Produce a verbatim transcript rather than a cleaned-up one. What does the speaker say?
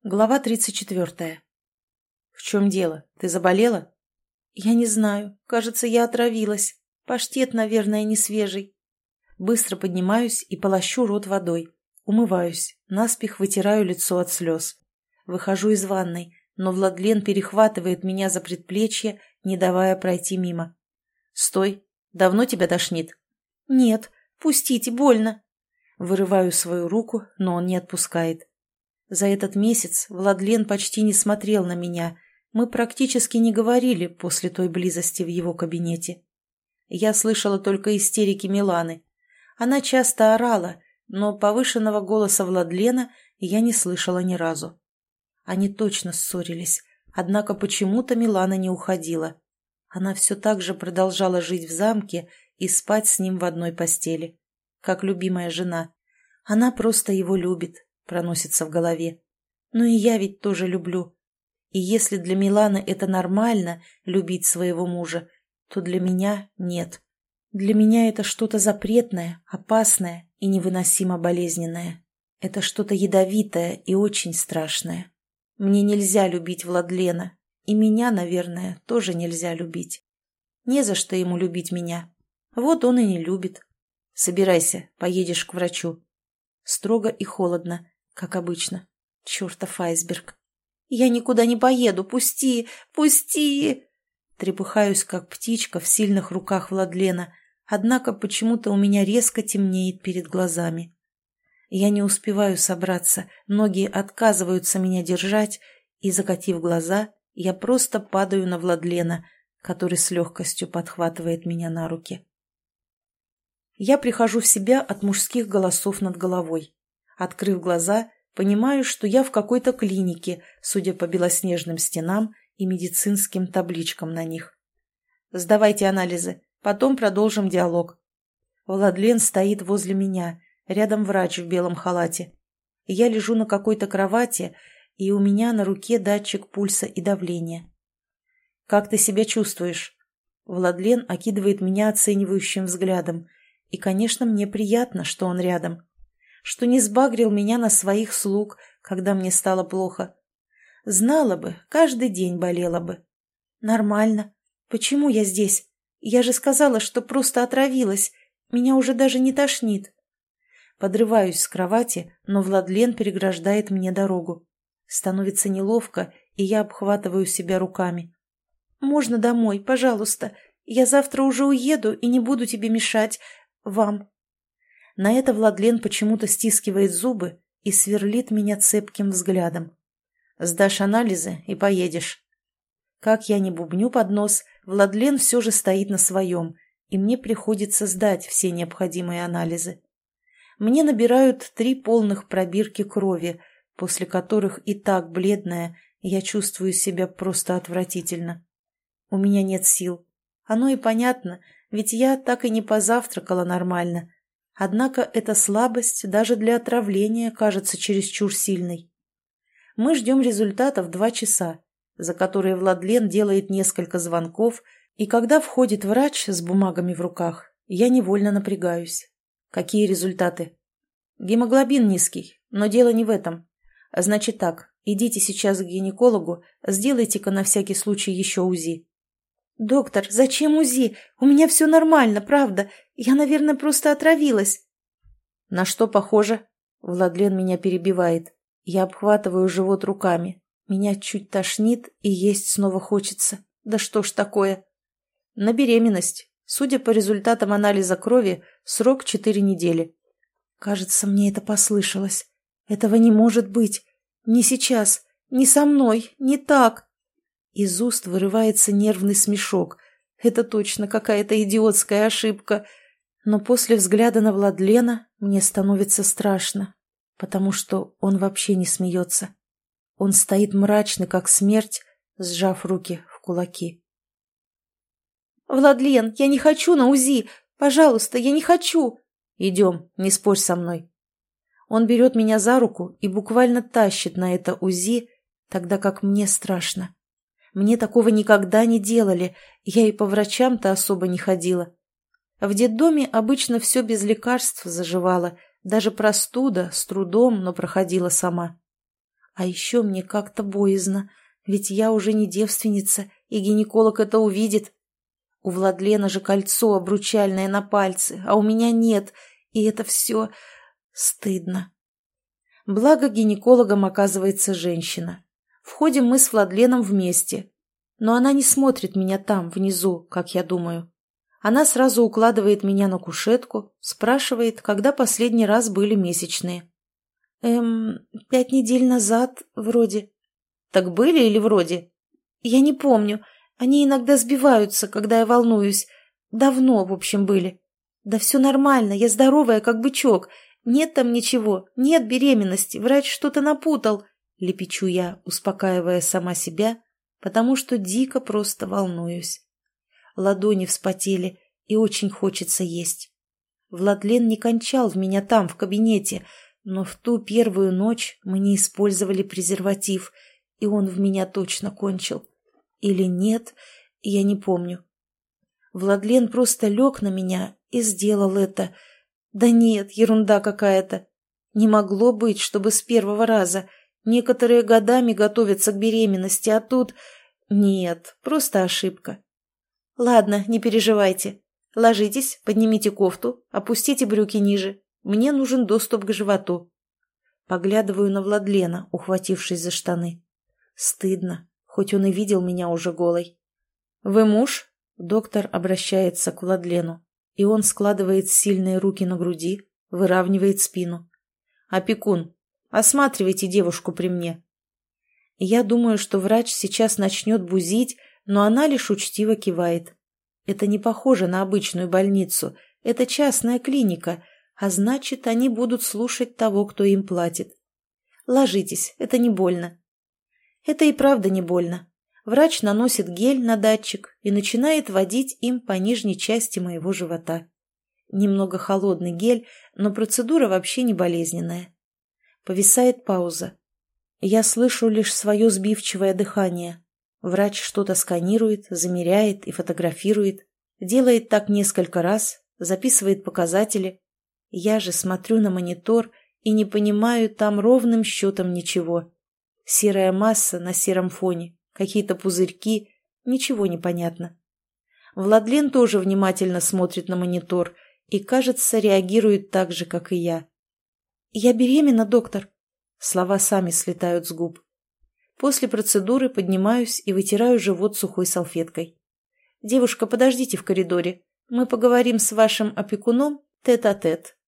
Глава тридцать четвертая. «В чем дело? Ты заболела?» «Я не знаю. Кажется, я отравилась. Паштет, наверное, не свежий». Быстро поднимаюсь и полощу рот водой. Умываюсь, наспех вытираю лицо от слез. Выхожу из ванной, но Владлен перехватывает меня за предплечье, не давая пройти мимо. «Стой! Давно тебя тошнит?» «Нет, пустите, больно». Вырываю свою руку, но он не отпускает. За этот месяц Владлен почти не смотрел на меня. Мы практически не говорили после той близости в его кабинете. Я слышала только истерики Миланы. Она часто орала, но повышенного голоса Владлена я не слышала ни разу. Они точно ссорились, однако почему-то Милана не уходила. Она все так же продолжала жить в замке и спать с ним в одной постели, как любимая жена. Она просто его любит. Проносится в голове. Ну и я ведь тоже люблю. И если для Миланы это нормально, любить своего мужа, то для меня нет. Для меня это что-то запретное, опасное и невыносимо болезненное. Это что-то ядовитое и очень страшное. Мне нельзя любить Владлена, и меня, наверное, тоже нельзя любить. Не за что ему любить меня. Вот он и не любит. Собирайся, поедешь к врачу. Строго и холодно. Как обычно. Чертов айсберг. «Я никуда не поеду, пусти, пусти!» Трепыхаюсь, как птичка в сильных руках Владлена, однако почему-то у меня резко темнеет перед глазами. Я не успеваю собраться, ноги отказываются меня держать, и, закатив глаза, я просто падаю на Владлена, который с легкостью подхватывает меня на руки. Я прихожу в себя от мужских голосов над головой. Открыв глаза, понимаю, что я в какой-то клинике, судя по белоснежным стенам и медицинским табличкам на них. «Сдавайте анализы, потом продолжим диалог». Владлен стоит возле меня, рядом врач в белом халате. Я лежу на какой-то кровати, и у меня на руке датчик пульса и давления. «Как ты себя чувствуешь?» Владлен окидывает меня оценивающим взглядом, и, конечно, мне приятно, что он рядом. Что не сбагрил меня на своих слуг, когда мне стало плохо. Знала бы, каждый день болела бы. Нормально. Почему я здесь? Я же сказала, что просто отравилась. Меня уже даже не тошнит. Подрываюсь с кровати, но Владлен переграждает мне дорогу. Становится неловко, и я обхватываю себя руками. «Можно домой, пожалуйста? Я завтра уже уеду и не буду тебе мешать. Вам». На это Владлен почему-то стискивает зубы и сверлит меня цепким взглядом. «Сдашь анализы и поедешь». Как я не бубню под нос, Владлен все же стоит на своем, и мне приходится сдать все необходимые анализы. Мне набирают три полных пробирки крови, после которых и так бледная, я чувствую себя просто отвратительно. У меня нет сил. Оно и понятно, ведь я так и не позавтракала нормально. Однако эта слабость даже для отравления кажется чересчур сильной. Мы ждем результатов два часа, за которые Владлен делает несколько звонков, и когда входит врач с бумагами в руках, я невольно напрягаюсь. Какие результаты? Гемоглобин низкий, но дело не в этом. Значит так, идите сейчас к гинекологу, сделайте-ка на всякий случай еще УЗИ. «Доктор, зачем УЗИ? У меня все нормально, правда. Я, наверное, просто отравилась». «На что похоже?» Владлен меня перебивает. Я обхватываю живот руками. Меня чуть тошнит и есть снова хочется. Да что ж такое? «На беременность. Судя по результатам анализа крови, срок четыре недели». Кажется, мне это послышалось. Этого не может быть. Не сейчас. Не со мной. Не так. Из уст вырывается нервный смешок. Это точно какая-то идиотская ошибка. Но после взгляда на Владлена мне становится страшно, потому что он вообще не смеется. Он стоит мрачный, как смерть, сжав руки в кулаки. «Владлен, я не хочу на УЗИ! Пожалуйста, я не хочу!» «Идем, не спорь со мной». Он берет меня за руку и буквально тащит на это УЗИ, тогда как мне страшно. Мне такого никогда не делали, я и по врачам-то особо не ходила. В детдоме обычно все без лекарств заживало, даже простуда с трудом, но проходила сама. А еще мне как-то боязно, ведь я уже не девственница, и гинеколог это увидит. У Владлена же кольцо обручальное на пальце, а у меня нет, и это все стыдно. Благо гинекологом оказывается женщина. Входим мы с Владленом вместе, но она не смотрит меня там, внизу, как я думаю. Она сразу укладывает меня на кушетку, спрашивает, когда последний раз были месячные. Эм, пять недель назад, вроде. Так были или вроде? Я не помню. Они иногда сбиваются, когда я волнуюсь. Давно, в общем, были. Да все нормально, я здоровая, как бычок. Нет там ничего, нет беременности, врач что-то напутал. Лепечу я, успокаивая сама себя, потому что дико просто волнуюсь. Ладони вспотели, и очень хочется есть. Владлен не кончал в меня там, в кабинете, но в ту первую ночь мы не использовали презерватив, и он в меня точно кончил. Или нет, я не помню. Владлен просто лег на меня и сделал это. Да нет, ерунда какая-то. Не могло быть, чтобы с первого раза. Некоторые годами готовятся к беременности, а тут... Нет, просто ошибка. Ладно, не переживайте. Ложитесь, поднимите кофту, опустите брюки ниже. Мне нужен доступ к животу. Поглядываю на Владлена, ухватившись за штаны. Стыдно, хоть он и видел меня уже голой. «Вы муж?» Доктор обращается к Владлену, и он складывает сильные руки на груди, выравнивает спину. «Опекун, осматривайте девушку при мне». Я думаю, что врач сейчас начнет бузить, но она лишь учтиво кивает. Это не похоже на обычную больницу, это частная клиника, а значит, они будут слушать того, кто им платит. Ложитесь, это не больно. Это и правда не больно. Врач наносит гель на датчик и начинает водить им по нижней части моего живота. Немного холодный гель, но процедура вообще не болезненная. Повисает пауза. Я слышу лишь свое сбивчивое дыхание. Врач что-то сканирует, замеряет и фотографирует. Делает так несколько раз, записывает показатели. Я же смотрю на монитор и не понимаю там ровным счетом ничего. Серая масса на сером фоне, какие-то пузырьки, ничего не понятно. Владлен тоже внимательно смотрит на монитор и, кажется, реагирует так же, как и я. «Я беременна, доктор». Слова сами слетают с губ. После процедуры поднимаюсь и вытираю живот сухой салфеткой. «Девушка, подождите в коридоре. Мы поговорим с вашим опекуном тет-а-тет».